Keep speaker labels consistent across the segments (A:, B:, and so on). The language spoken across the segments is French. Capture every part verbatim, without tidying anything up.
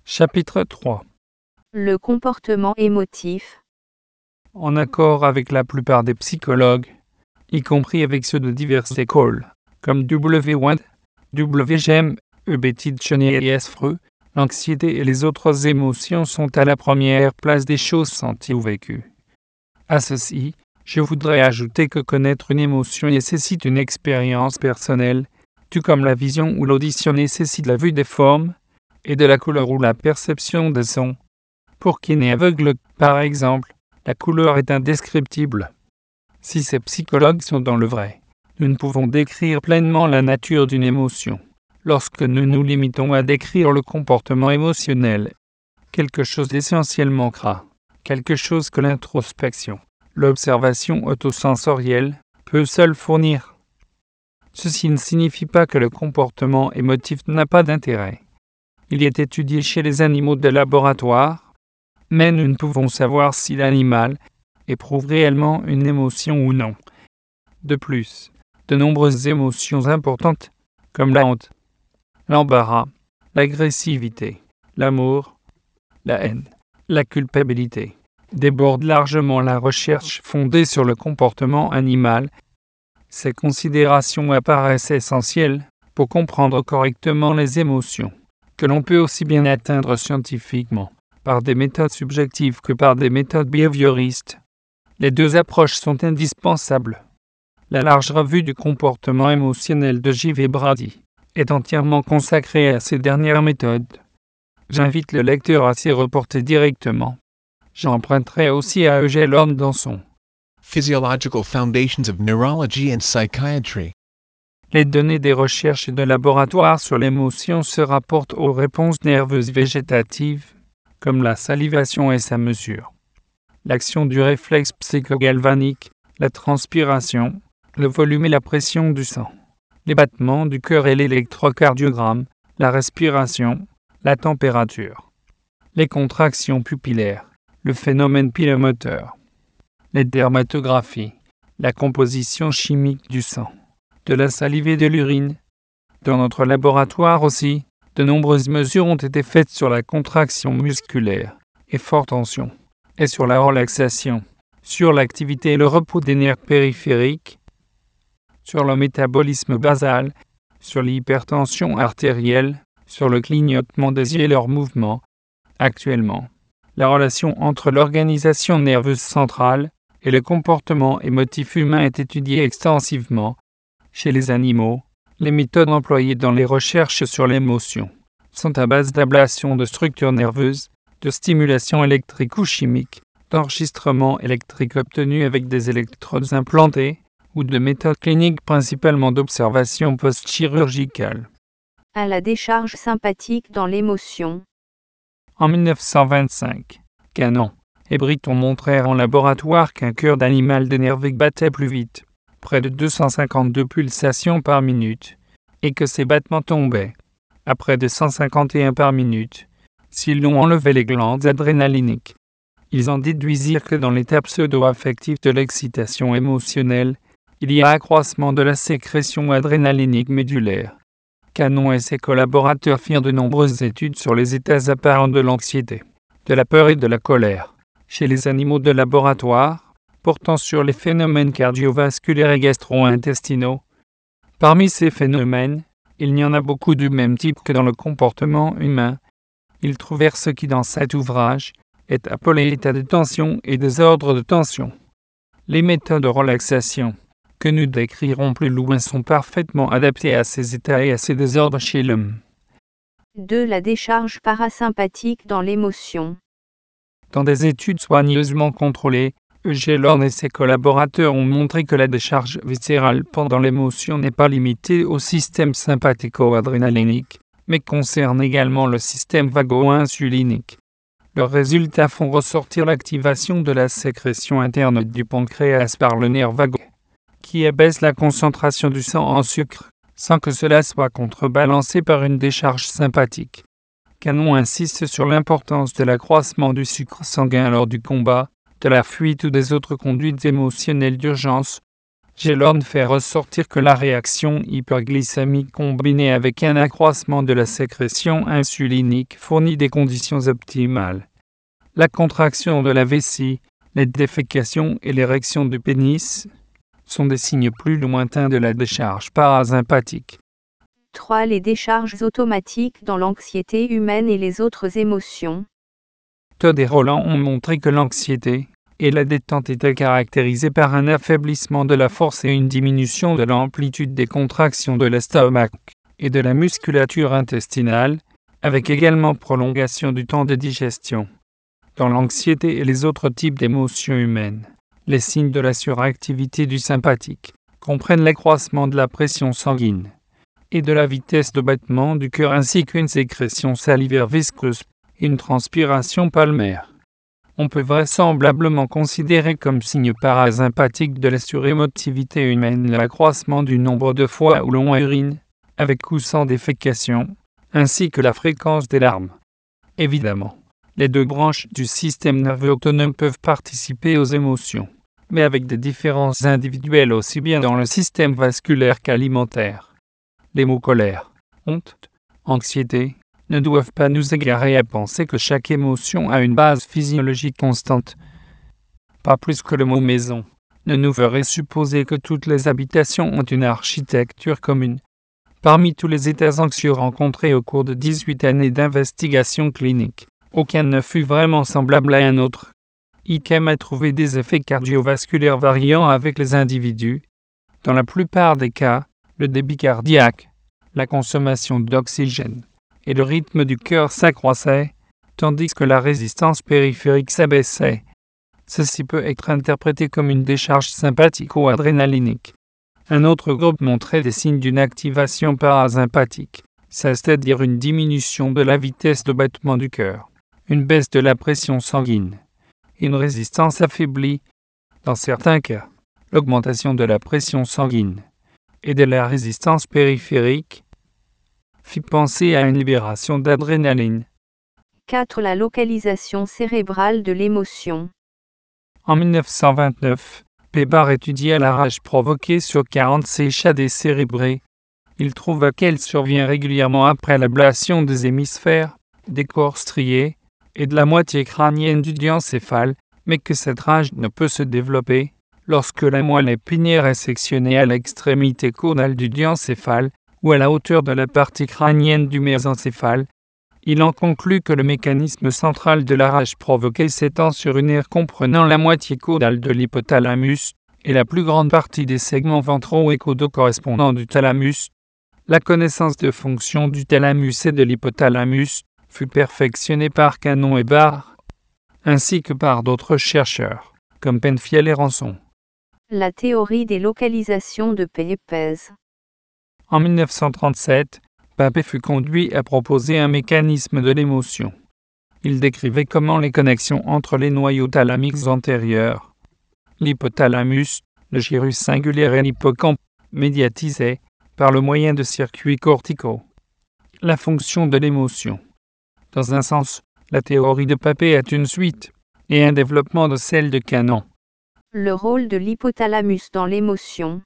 A: Chapitre trois.
B: Le comportement émotif.
A: En accord avec la plupart des psychologues, y compris avec ceux de diverses écoles, comme W. Wade, W. Gem, E. Betty Cheney et S. Freud, l'anxiété et les autres émotions sont à la première place des choses senties ou vécues. À ceci, je voudrais ajouter que connaître une émotion nécessite une expérience personnelle, tout comme la vision ou l'audition nécessite la vue des formes, et de la couleur ou la perception des sons. Pour qui n'est aveugle, par exemple, la couleur est indescriptible. Si ces psychologues sont dans le vrai, nous ne pouvons décrire pleinement la nature d'une émotion. Lorsque nous nous limitons à décrire le comportement émotionnel, quelque chose d'essentiellement manquera, quelque chose que l'introspection, l'observation autosensorielle, peut seule fournir. Ceci ne signifie pas que le comportement émotif n'a pas d'intérêt. Il est étudié chez les animaux de laboratoire, mais nous ne pouvons savoir si l'animal éprouve réellement une émotion ou non. De plus, de nombreuses émotions importantes, comme la honte, l'embarras, l'agressivité, l'amour, la haine, la culpabilité, débordent largement la recherche fondée sur le comportement animal. Ces considérations apparaissent essentielles pour comprendre correctement les émotions, que l'on peut aussi bien atteindre scientifiquement, par des méthodes subjectives que par des méthodes behavioristes. Les deux approches sont indispensables. La large revue du comportement émotionnel de J V Brady est entièrement consacrée à ces dernières méthodes. J'invite le lecteur à s'y reporter directement. J'emprunterai aussi à Eugène Lorne dans son
C: Physiological Foundations of Neurology and Psychiatry.
A: Les données des recherches de laboratoire sur l'émotion se rapportent aux réponses nerveuses végétatives, comme la salivation et sa mesure, l'action du réflexe psychogalvanique, la transpiration, le volume et la pression du sang, les battements du cœur et l'électrocardiogramme, la respiration, la température, les contractions pupillaires, le phénomène pilomoteur, les dermatographies, la composition chimique du sang, de la salive et de l'urine. Dans notre laboratoire aussi, de nombreuses mesures ont été faites sur la contraction musculaire et forte tension, et sur la relaxation, sur l'activité et le repos des nerfs périphériques, sur le métabolisme basal, sur l'hypertension artérielle, sur le clignotement des yeux et leurs mouvements. Actuellement, la relation entre l'organisation nerveuse centrale et le comportement émotif humain est étudiée extensivement. Chez les animaux, les méthodes employées dans les recherches sur l'émotion sont à base d'ablation de structures nerveuses, de stimulation électrique ou chimique, d'enregistrement électrique obtenu avec des électrodes implantées, ou de méthodes cliniques principalement d'observation post-chirurgicale.
B: À la décharge sympathique dans l'émotion.
A: En mille neuf cent vingt-cinq, Cannon et Britton montrèrent en laboratoire qu'un cœur d'animal dénervé battait plus vite, près de deux cent cinquante-deux pulsations par minute, et que ses battements tombaient, à près de cent cinquante et un par minute, si l'on enlevait les glandes adrénaliniques. Ils en déduisirent que dans l'état pseudo-affectif de l'excitation émotionnelle, il y a accroissement de la sécrétion adrénalinique médulaire. Cannon et ses collaborateurs firent de nombreuses études sur les états apparents de l'anxiété, de la peur et de la colère, chez les animaux de laboratoire, portant sur les phénomènes cardiovasculaires et gastro-intestinaux. Parmi ces phénomènes, il n'y en a beaucoup du même type que dans le comportement humain. Ils trouvèrent ce qui dans cet ouvrage est appelé état de tension et désordre de tension. Les méthodes de relaxation que nous décrirons plus loin sont parfaitement adaptées à ces états et à ces désordres chez l'homme.
B: deux. La décharge parasympathique dans l'émotion.
A: Dans des études soigneusement contrôlées, Eugène Lorne et ses collaborateurs ont montré que la décharge viscérale pendant l'émotion n'est pas limitée au système sympathico-adrénalinique, mais concerne également le système vago-insulinique. Leurs résultats font ressortir l'activation de la sécrétion interne du pancréas par le nerf vague, qui abaisse la concentration du sang en sucre, sans que cela soit contrebalancé par une décharge sympathique. Cannon insiste sur l'importance de l'accroissement du sucre sanguin lors du combat, de la fuite ou des autres conduites émotionnelles d'urgence. Gellhorn fait ressortir que la réaction hyperglycémique combinée avec un accroissement de la sécrétion insulinique fournit des conditions optimales. La contraction de la vessie, les défécations et l'érection du pénis sont des signes plus lointains de la décharge parasympathique.
B: trois. Les décharges automatiques dans l'anxiété humaine et les autres émotions.
A: Todd et Roland ont montré que l'anxiété et la détente étaient caractérisées par un affaiblissement de la force et une diminution de l'amplitude des contractions de l'estomac et de la musculature intestinale, avec également prolongation du temps de digestion. Dans l'anxiété et les autres types d'émotions humaines, les signes de la suractivité du sympathique comprennent l'accroissement de la pression sanguine et de la vitesse de battement du cœur ainsi qu'une sécrétion salivaire visqueuse et une transpiration palmaire. On peut vraisemblablement considérer comme signe parasympathique de la surémotivité humaine l'accroissement du nombre de fois où l'on urine, avec ou sans défécation, ainsi que la fréquence des larmes. Évidemment, les deux branches du système nerveux autonome peuvent participer aux émotions, mais avec des différences individuelles aussi bien dans le système vasculaire qu'alimentaire. Les mots colère, honte, anxiété ne doivent pas nous égarer à penser que chaque émotion a une base physiologique constante. Pas plus que le mot maison ne nous ferait supposer que toutes les habitations ont une architecture commune. Parmi tous les états anxieux rencontrés au cours de dix-huit années d'investigation clinique, aucun ne fut vraiment semblable à un autre. I C E M a trouvé des effets cardiovasculaires variant avec les individus. Dans la plupart des cas, le débit cardiaque, la consommation d'oxygène et le rythme du cœur s'accroissaient, tandis que la résistance périphérique s'abaissait. Ceci peut être interprété comme une décharge sympathique ou adrénalinique. Un autre groupe montrait des signes d'une activation parasympathique, c'est-à-dire une diminution de la vitesse de battement du cœur, une baisse de la pression sanguine, et une résistance affaiblie. Dans certains cas, l'augmentation de la pression sanguine et de la résistance périphérique fit penser à une libération d'adrénaline.
B: quatre. La localisation cérébrale de l'émotion.
A: En mille neuf cent vingt-neuf, Pébar étudia la rage provoquée sur quarante-six chats décérébrés. Il trouva qu'elle survient régulièrement après l'ablation des hémisphères, des corps striés et de la moitié crânienne du diencéphale, mais que cette rage ne peut se développer lorsque la moelle épinière est sectionnée à l'extrémité caudale du diencéphale ou à la hauteur de la partie crânienne du mésencéphale. Il en conclut que le mécanisme central de la rage provoquée s'étend sur une aire comprenant la moitié caudale de l'hypothalamus et la plus grande partie des segments ventraux et caudaux correspondants du thalamus. La connaissance de fonction du thalamus et de l'hypothalamus fut perfectionnée par Canon et Barr, ainsi que par d'autres chercheurs, comme Penfield et Ranson.
B: La théorie des localisations de Pépez.
A: En mille neuf cent trente-sept, Papez fut conduit à proposer un mécanisme de l'émotion. Il décrivait comment les connexions entre les noyaux thalamiques antérieurs, l'hypothalamus, le gyrus singulaire et l'hippocampe, médiatisaient, par le moyen de circuits corticaux, la fonction de l'émotion. Dans un sens, la théorie de Papez est une suite et un développement de celle de Canon.
B: Le rôle de l'hypothalamus dans l'émotion.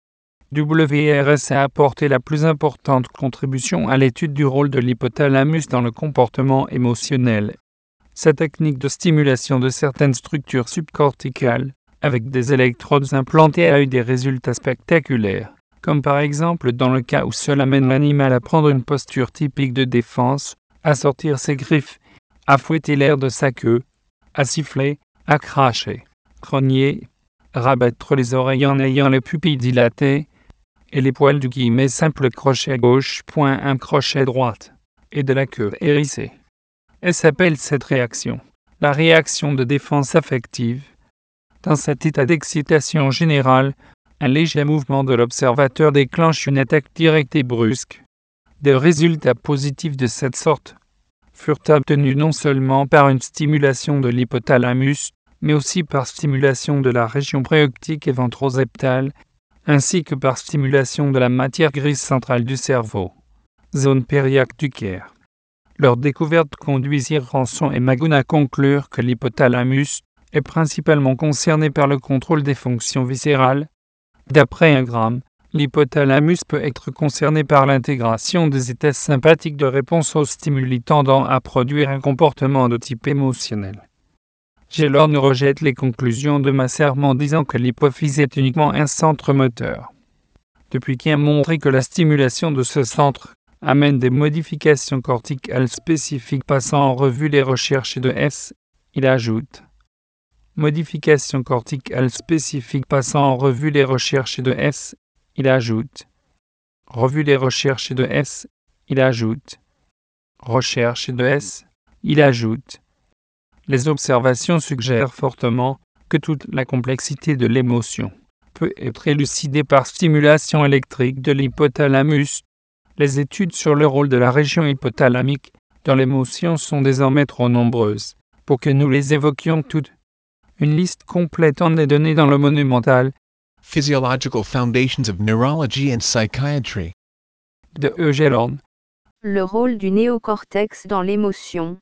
A: W R S a apporté la plus importante contribution à l'étude du rôle de l'hypothalamus dans le comportement émotionnel. Sa technique de stimulation de certaines structures subcorticales, avec des électrodes implantées, a eu des résultats spectaculaires, comme par exemple dans le cas où cela amène l'animal à prendre une posture typique de défense, à sortir ses griffes, à fouetter l'air de sa queue, à siffler, à cracher, grogner, rabattre les oreilles en ayant les pupilles dilatées, et les poils du guillemet simple crochet gauche, point un crochet droite, et de la queue hérissée. Elle s'appelle cette réaction la réaction de défense affective. Dans cet état d'excitation générale, un léger mouvement de l'observateur déclenche une attaque directe et brusque. Des résultats positifs de cette sorte furent obtenus non seulement par une stimulation de l'hypothalamus, mais aussi par stimulation de la région préoptique et ventroseptale, ainsi que par stimulation de la matière grise centrale du cerveau, zone périactucaire. Leurs découvertes conduisirent Ranson et Magoun à conclure que l'hypothalamus est principalement concerné par le contrôle des fonctions viscérales, D'après Ingram, l'hypothalamus peut être concerné par l'intégration des états sympathiques de réponse aux stimuli tendant à produire un comportement de type émotionnel. Gellhorn rejette les conclusions de Masserme en disant que l'hypophyse est uniquement un centre moteur. Depuis qu'il a montré que la stimulation de ce centre amène des modifications corticales spécifiques passant en revue les recherches de S, il ajoute « Modifications corticales spécifiques passant en revue les recherches de S, il ajoute « Revue les recherches de S, il ajoute « Recherche de S, il ajoute » Les observations suggèrent fortement que toute la complexité de l'émotion peut être élucidée par stimulation électrique de l'hypothalamus. Les études sur le rôle de la région hypothalamique dans l'émotion sont désormais trop nombreuses pour que nous les évoquions toutes. Une liste complète en est donnée dans le monumental
C: Physiological Foundations of Neurology and Psychiatry
A: de E. Gellhorn.
B: Le rôle du néocortex dans l'émotion.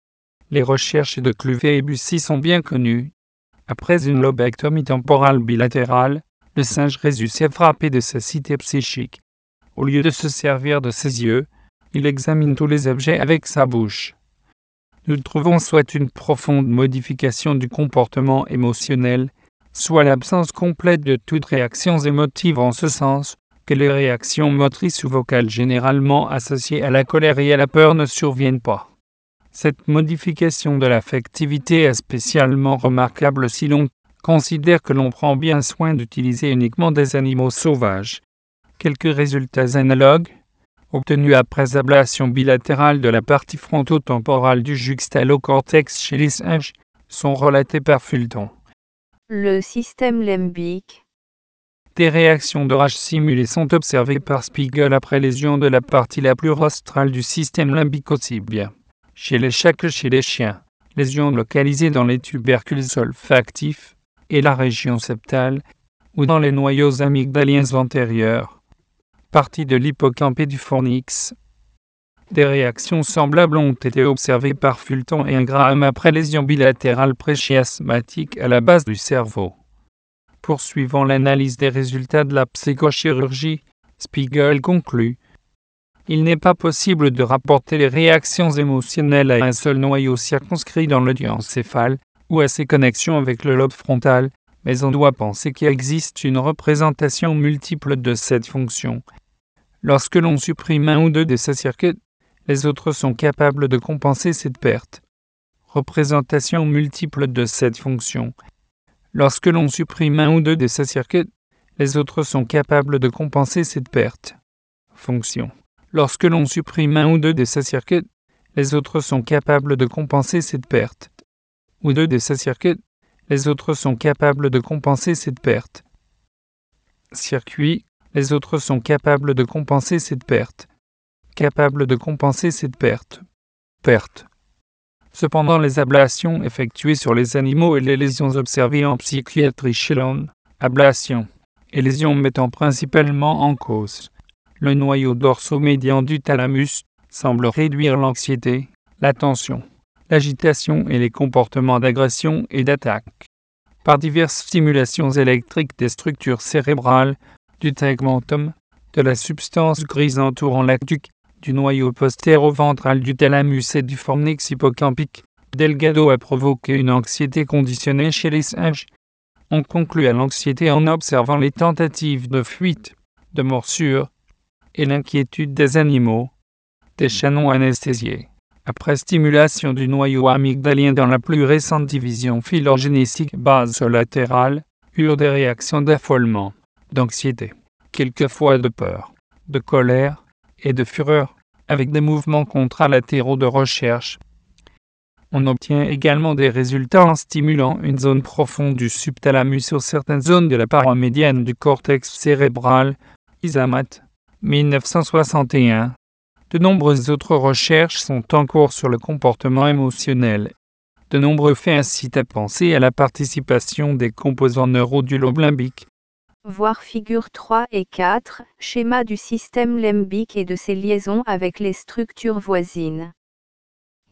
A: Les recherches de Cluvet et Bussy sont bien connues. Après une lobectomie temporale bilatérale, le singe réussit s'est frappé de sa cité psychique. Au lieu de se servir de ses yeux, il examine tous les objets avec sa bouche. Nous trouvons soit une profonde modification du comportement émotionnel, soit l'absence complète de toute réaction émotive en ce sens que les réactions motrices ou vocales généralement associées à la colère et à la peur ne surviennent pas. Cette modification de l'affectivité est spécialement remarquable si l'on considère que l'on prend bien soin d'utiliser uniquement des animaux sauvages. Quelques résultats analogues, obtenus après ablation bilatérale de la partie frontotemporale du juxtalocortex chez les singes, sont relatés par Fulton.
B: Le système limbique.
A: Des réactions de rage simulées sont observées par Spiegel après lésion de la partie la plus rostrale du système limbico-tibien. Chez les chats que chez les chiens, lésions localisées dans les tubercules olfactifs et la région septale, ou dans les noyaux amygdaliens antérieurs, partie de l'hippocampe et du fornix. Des réactions semblables ont été observées par Fulton et Ingram après lésion bilatérale préchiasmatique à la base du cerveau. Poursuivant l'analyse des résultats de la psychochirurgie, Spiegel conclut: il n'est pas possible de rapporter les réactions émotionnelles à un seul noyau circonscrit dans le diencéphale ou à ses connexions avec le lobe frontal, mais on doit penser qu'il existe une représentation multiple de cette fonction. Lorsque l'on supprime un ou deux de ces circuits, les autres sont capables de compenser cette perte. Représentation multiple de cette fonction. Lorsque l'on supprime un ou deux de ces circuits, les autres sont capables de compenser cette perte. Fonction. Lorsque l'on supprime un ou deux de ces circuits, les autres sont capables de compenser cette perte. Ou deux de ces circuits, les autres sont capables de compenser cette perte. Circuit, les autres sont capables de compenser cette perte. Capables de compenser cette perte. Perte. Cependant, les ablations effectuées sur les animaux et les lésions observées en psychiatrie chez l'homme, ablations et lésions mettant principalement en cause le noyau dorsomédian du thalamus, semblent réduire l'anxiété, la tension, l'agitation et les comportements d'agression et d'attaque. Par diverses stimulations électriques des structures cérébrales, du tegmentum, de la substance grise entourant l'actuque, du noyau postéro-ventral du thalamus et du fornix hippocampique, Delgado a provoqué une anxiété conditionnée chez les singes. On conclut à l'anxiété en observant les tentatives de fuite, de morsure, et l'inquiétude des animaux, des chats non anesthésiés. Après stimulation du noyau amygdalien dans la plus récente division phylogénétique basolatérale, eurent des réactions d'affolement, d'anxiété, quelquefois de peur, de colère et de fureur, avec des mouvements contralatéraux de recherche. On obtient également des résultats en stimulant une zone profonde du subthalamus sur certaines zones de la paroi médiane du cortex cérébral, Izamat, mille neuf cent soixante et un. De nombreuses autres recherches sont en cours sur le comportement émotionnel. De nombreux faits incitent à penser à la participation des composants neuraux du lobe limbique.
B: Voir figures trois et quatre, schéma du système limbique et de ses liaisons avec les structures voisines.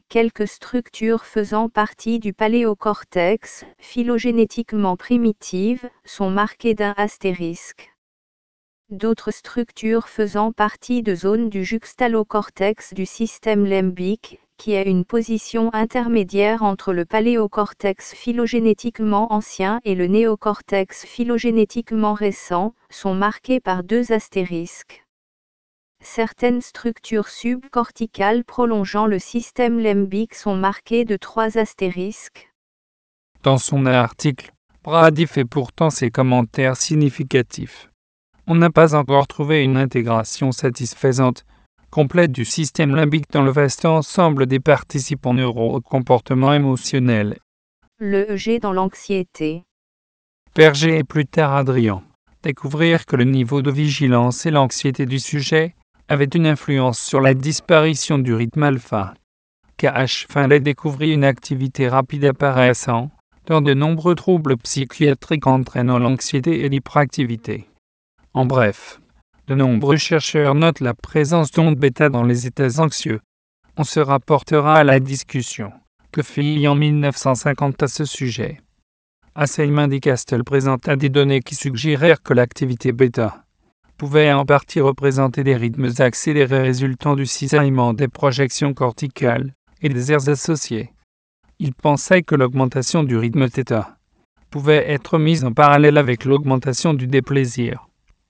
B: quelques structures faisant partie du paléocortex, phylogénétiquement primitives, sont marquées d'un astérisque. D'autres structures faisant partie de zones du juxtalocortex du système limbique, qui a une position intermédiaire entre le paléocortex phylogénétiquement ancien et le néocortex phylogénétiquement récent, sont marquées par deux astérisques. Certaines structures subcorticales prolongeant le système limbique sont marquées de trois astérisques.
A: Dans son article, Brady fait pourtant ces commentaires significatifs. On n'a pas encore trouvé une intégration satisfaisante, complète du système limbique dans le vaste ensemble des participants neuro-comportement émotionnel.
B: Le E G dans l'anxiété.
A: Berger et plus tard Adrian découvrirent que le niveau de vigilance et l'anxiété du sujet avaient une influence sur la disparition du rythme alpha. K H fallait découvrir une activité rapide apparaissant dans de nombreux troubles psychiatriques entraînant l'anxiété et l'hyperactivité. En bref, de nombreux chercheurs notent la présence d'ondes bêta dans les états anxieux. On se rapportera à la discussion que fit en mille neuf cent cinquante à ce sujet. Assayman et Castle présenta des données qui suggérèrent que l'activité bêta pouvait en partie représenter des rythmes accélérés résultant du cisaillement des projections corticales et des aires associées. Ils pensaient que l'augmentation du rythme θ pouvait être mise en parallèle avec l'augmentation du déplaisir.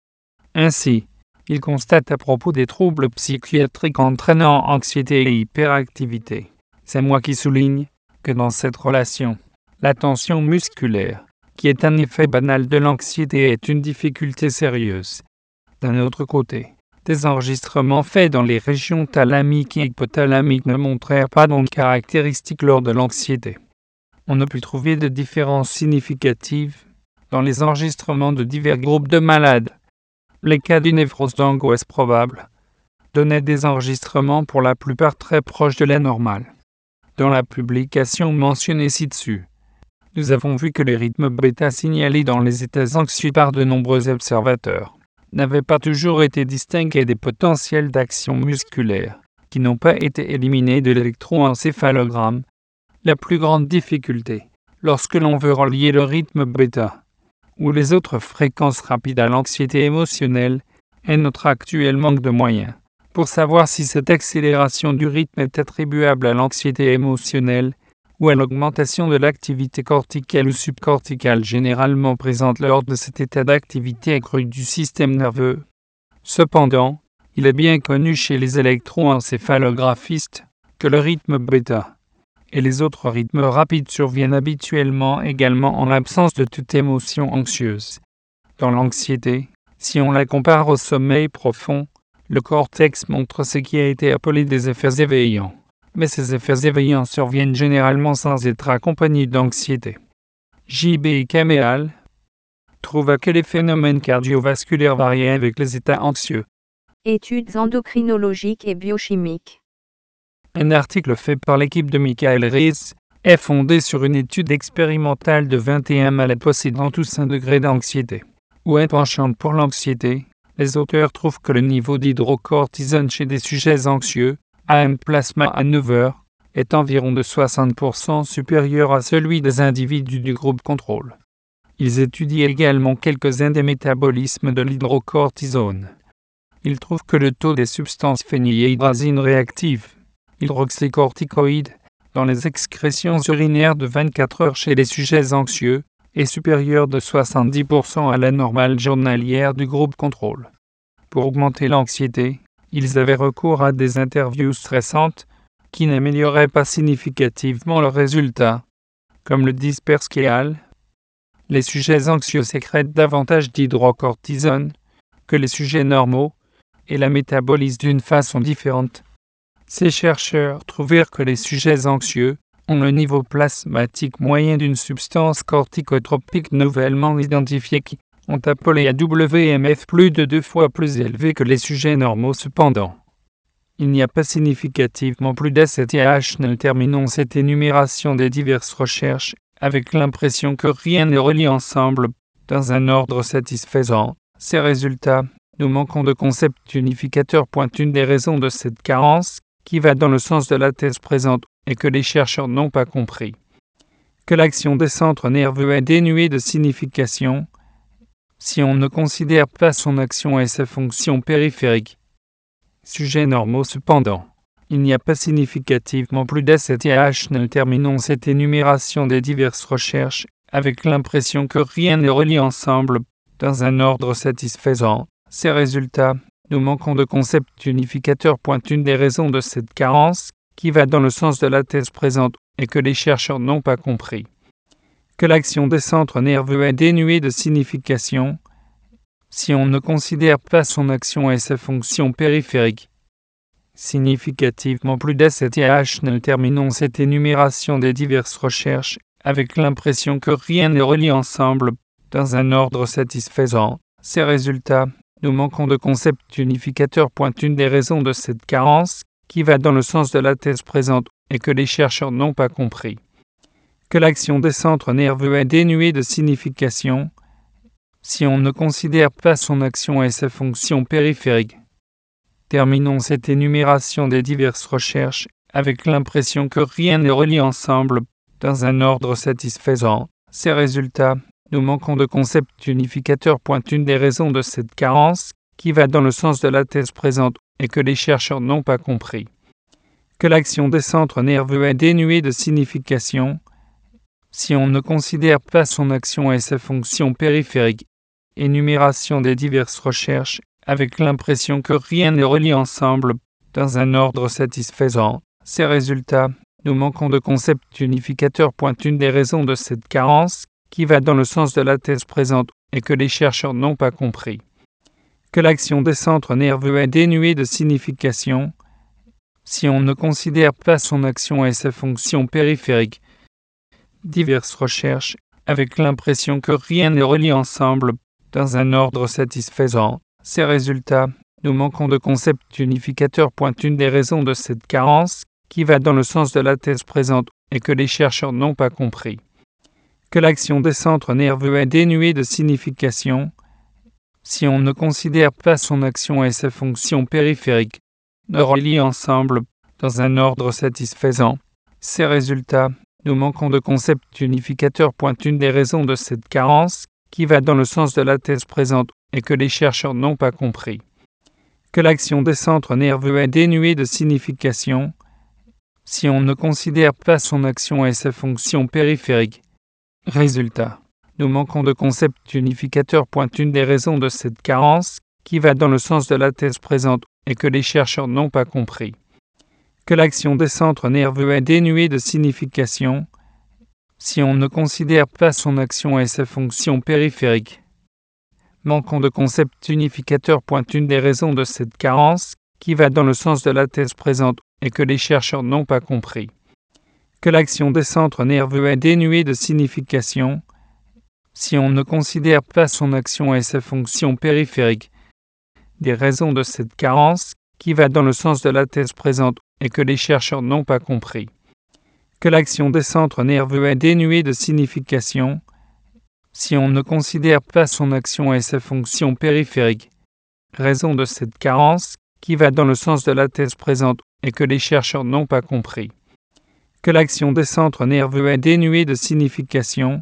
A: Ainsi, il constate à propos des troubles psychiatriques entraînant anxiété et hyperactivité. C'est moi qui souligne que dans cette relation, la tension musculaire, qui est un effet banal de l'anxiété, est une difficulté sérieuse. D'un autre côté, des enregistrements faits dans les régions thalamiques et hypothalamiques ne montrèrent pas d'ondes caractéristiques lors de l'anxiété. On ne put trouver de différences significatives dans les enregistrements de divers groupes de malades. Les cas d'une névrose d'angoisse probable donnaient des enregistrements pour la plupart très proches de la normale. Dans la publication mentionnée ci-dessus, nous avons vu que les rythmes bêta signalés dans les états anxieux par de nombreux observateurs n'avaient pas toujours été distingués des potentiels d'action musculaire, qui n'ont pas été éliminés de l'électroencéphalogramme. La plus grande difficulté, lorsque l'on veut relier le rythme bêta ou les autres fréquences rapides à l'anxiété émotionnelle, est notre actuel manque de moyens pour savoir si cette accélération du rythme est attribuable à l'anxiété émotionnelle ou à l'augmentation de l'activité corticale ou subcorticale généralement présente lors de cet état d'activité accrue du système nerveux. Cependant, il est bien connu chez les électroencéphalographistes que le rythme bêta et les autres rythmes rapides surviennent habituellement également en l'absence de toute émotion anxieuse. Dans l'anxiété, si on la compare au sommeil profond, le cortex montre ce qui a été appelé des effets éveillants. Mais ces effets éveillants surviennent généralement sans être accompagnés d'anxiété. J B Kaméal trouva que les phénomènes cardiovasculaires variaient avec les états anxieux.
B: Études endocrinologiques et biochimiques.
A: Un article fait par l'équipe de Michael Rees est fondé sur une étude expérimentale de vingt et un malades possédant tous un degré d'anxiété ou un penchant pour l'anxiété. Les auteurs trouvent que le niveau d'hydrocortisone chez des sujets anxieux à un plasma à neuf heures est environ de soixante pour cent supérieur à celui des individus du groupe contrôle. Ils étudient également quelques-uns des métabolismes de l'hydrocortisone. Ils trouvent que le taux des substances phénylhydrazine réactives, hydroxycorticoïdes, dans les excrétions urinaires de vingt-quatre heures chez les sujets anxieux est supérieur de soixante-dix pour cent à la normale journalière du groupe contrôle. Pour augmenter l'anxiété, ils avaient recours à des interviews stressantes qui n'amélioraient pas significativement leurs résultats. Comme le dit Perskeal, les sujets anxieux sécrètent davantage d'hydrocortisone que les sujets normaux et la métabolisent d'une façon différente. Ces chercheurs trouvèrent que les sujets anxieux ont le niveau plasmatique moyen d'une substance corticotropique nouvellement identifiée qui ont appelé à W M F plus de deux fois plus élevé que les sujets normaux. Cependant, il n'y a pas significativement plus d'S T H. Nous terminons cette énumération des diverses recherches avec l'impression que rien n'est relié ensemble dans un ordre satisfaisant. Ces résultats, nous manquons de concepts unificateurs, pointent une des raisons de cette carence, qui va dans le sens de la thèse présente. et que les chercheurs n'ont pas compris. Que l'action des centres nerveux est dénuée de signification si on ne considère pas son action et ses fonctions périphériques. Sujets normaux cependant. Il n'y a pas significativement plus d'S et T H. Nous terminons cette énumération des diverses recherches avec l'impression que rien n'est relié ensemble dans un ordre satisfaisant. Ces résultats, nous manquons de concept unificateur. Une des raisons de cette carence, qui va dans le sens de la thèse présente, et que les chercheurs n'ont pas compris. Que l'action des centres nerveux est dénuée de signification si on ne considère pas son action et ses fonctions périphériques. Significativement plus d'S et T H. Nous terminons cette énumération des diverses recherches avec l'impression que rien n'est relié ensemble dans un ordre satisfaisant. Ces résultats, nous manquons de concept unificateur. Une des raisons de cette carence, qui va dans le sens de la thèse présente, et que les chercheurs n'ont pas compris. Que l'action des centres nerveux est dénuée de signification si on ne considère pas son action et ses fonctions périphériques. Terminons cette énumération des diverses recherches avec l'impression que rien n'est relié ensemble dans un ordre satisfaisant. Ces résultats, nous manquons de concept unificateur. Une des raisons de cette carence, qui va dans le sens de la thèse présente, et que les chercheurs n'ont pas compris. Que l'action des centres nerveux est dénuée de signification si on ne considère pas son action et ses fonctions périphériques. Énumération des diverses recherches avec l'impression que rien n'est relié ensemble dans un ordre satisfaisant. Ces résultats, nous manquons de concept unificateur. Une des raisons de cette carence, qui va dans le sens de la thèse présente, et que les chercheurs n'ont pas compris. Que l'action des centres nerveux est dénuée de signification si on ne considère pas son action et ses fonctions périphériques. Diverses recherches avec l'impression que rien n'est relié ensemble dans un ordre satisfaisant. Ces résultats, nous manquons de concept unificateur. Une des raisons de cette carence, qui va dans le sens de la thèse présente, et que les chercheurs n'ont pas compris. Que l'action des centres nerveux est dénuée de signification si on ne considère pas son action et ses fonctions périphériques, ne reliés ensemble dans un ordre satisfaisant. Ces résultats, nous manquons de concept unificateur. Une des raisons de cette carence, qui va dans le sens de la thèse présente, et que les chercheurs n'ont pas compris. Que l'action des centres nerveux est dénuée de signification si on ne considère pas son action et ses fonctions périphériques. Résultat, nous manquons de concept unificateur. Une des raisons de cette carence, qui va dans le sens de la thèse présente, et que les chercheurs n'ont pas compris. Que l'action des centres nerveux est dénuée de signification si on ne considère pas son action et ses fonctions périphériques. Manquons de concept unificateur. Une des raisons de cette carence, qui va dans le sens de la thèse présente, et que les chercheurs n'ont pas compris. Que l'action des centres nerveux est dénuée de signification si on ne considère pas son action et ses fonctions périphériques. Des raisons de cette carence, qui va dans le sens de la thèse présente, et que les chercheurs n'ont pas compris. Que l'action des centres nerveux est dénuée de signification si on ne considère pas son action et ses fonctions périphériques. Raison de cette carence, qui va dans le sens de la thèse présente, et que les chercheurs n'ont pas compris. Que l'action des centres nerveux est dénuée de signification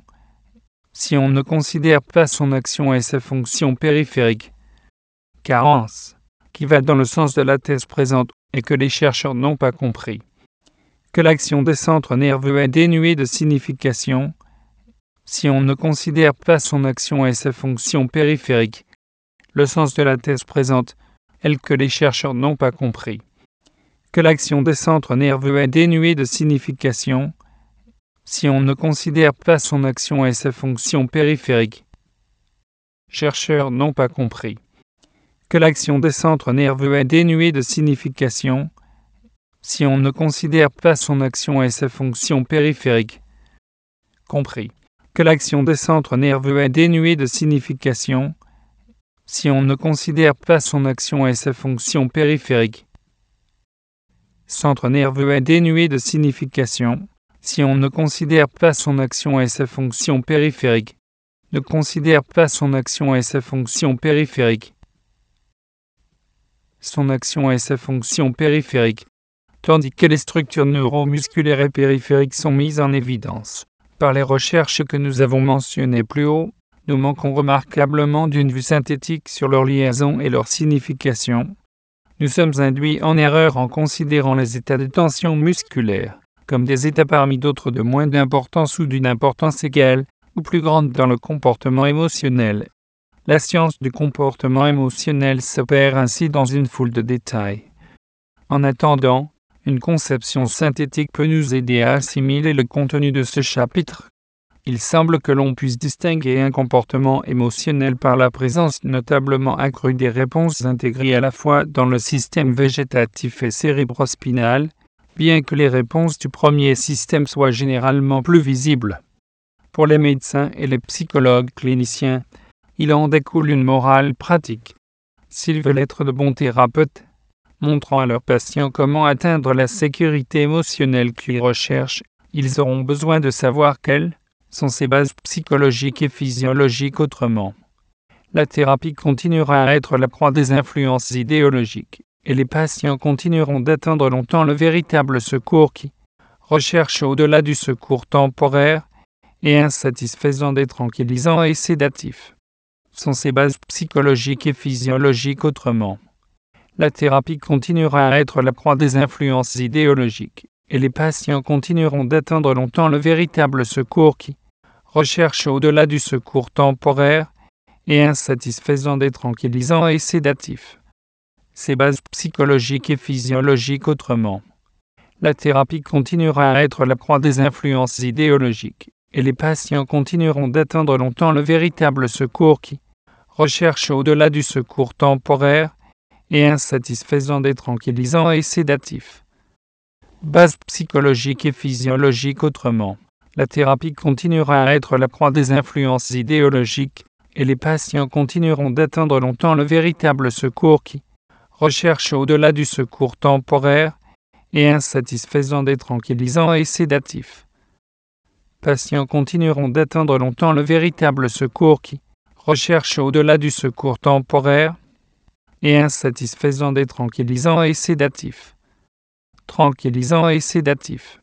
A: si on ne considère pas son action et ses fonctions périphériques. Carence, qui va dans le sens de la thèse présente, et que les chercheurs n'ont pas compris. Que l'action des centres nerveux est dénuée de signification si on ne considère pas son action et ses fonctions périphériques. Le sens de la thèse présente, elle que les chercheurs n'ont pas compris. Que l'action des centres nerveux est dénuée de signification si on ne considère pas son action et ses fonctions périphériques. Chercheurs n'ont pas compris. Que l'action des centres nerveux est dénuée de signification si on ne considère pas son action et ses fonctions périphériques. Compris. Que l'action des centres nerveux est dénuée de signification si on ne considère pas son action et ses fonctions périphériques. Centre nerveux est dénué de signification si on ne considère pas son action et ses fonctions périphériques. Ne considère pas son action et ses fonctions périphériques. Son action et ses fonctions périphériques. tandis que les structures neuromusculaires et périphériques sont mises en évidence. Par les recherches que nous avons mentionnées plus haut, nous manquons remarquablement d'une vue synthétique sur leur liaison et leur signification. Nous sommes induits en erreur en considérant les états de tension musculaire comme des états parmi d'autres de moins d'importance ou d'une importance égale ou plus grande dans le comportement émotionnel. La science du comportement émotionnel s'opère ainsi dans une foule de détails. En attendant, une conception synthétique peut nous aider à assimiler le contenu de ce chapitre. Il semble que l'on puisse distinguer un comportement émotionnel par la présence notablement accrue des réponses intégrées à la fois dans le système végétatif et cérébrospinal, bien que les réponses du premier système soient généralement plus visibles. Pour les médecins et les psychologues cliniciens, il en découle une morale pratique. S'ils veulent être de bons thérapeutes, montrant à leurs patients comment atteindre la sécurité émotionnelle qu'ils recherchent, ils auront besoin de savoir quelles sont ces bases psychologiques et physiologiques autrement. La thérapie continuera à être la proie des influences idéologiques, et les patients continueront d'attendre longtemps le véritable secours qui recherche au-delà du secours temporaire et insatisfaisant des tranquillisants et sédatifs. Sont ces bases psychologiques et physiologiques autrement. La thérapie continuera à être la proie des influences idéologiques, et les patients continueront d'attendre longtemps le véritable secours qui recherche au-delà du secours temporaire et insatisfaisant des tranquillisants et sédatifs. Ces bases psychologiques et physiologiques autrement. La thérapie continuera à être la proie des influences idéologiques, et les patients continueront d'attendre longtemps le véritable secours qui recherche au-delà du secours temporaire et insatisfaisant des tranquillisants et sédatifs. Bases psychologiques et physiologiques autrement. La thérapie continuera à être la proie des influences idéologiques, et les patients continueront d'attendre longtemps le véritable secours qui recherche au-delà du secours temporaire et insatisfaisant des tranquillisants et sédatifs. Patients continueront d'attendre longtemps le véritable secours qui recherche au-delà du secours temporaire et insatisfaisant des tranquillisants et sédatifs. Tranquillisants et sédatifs.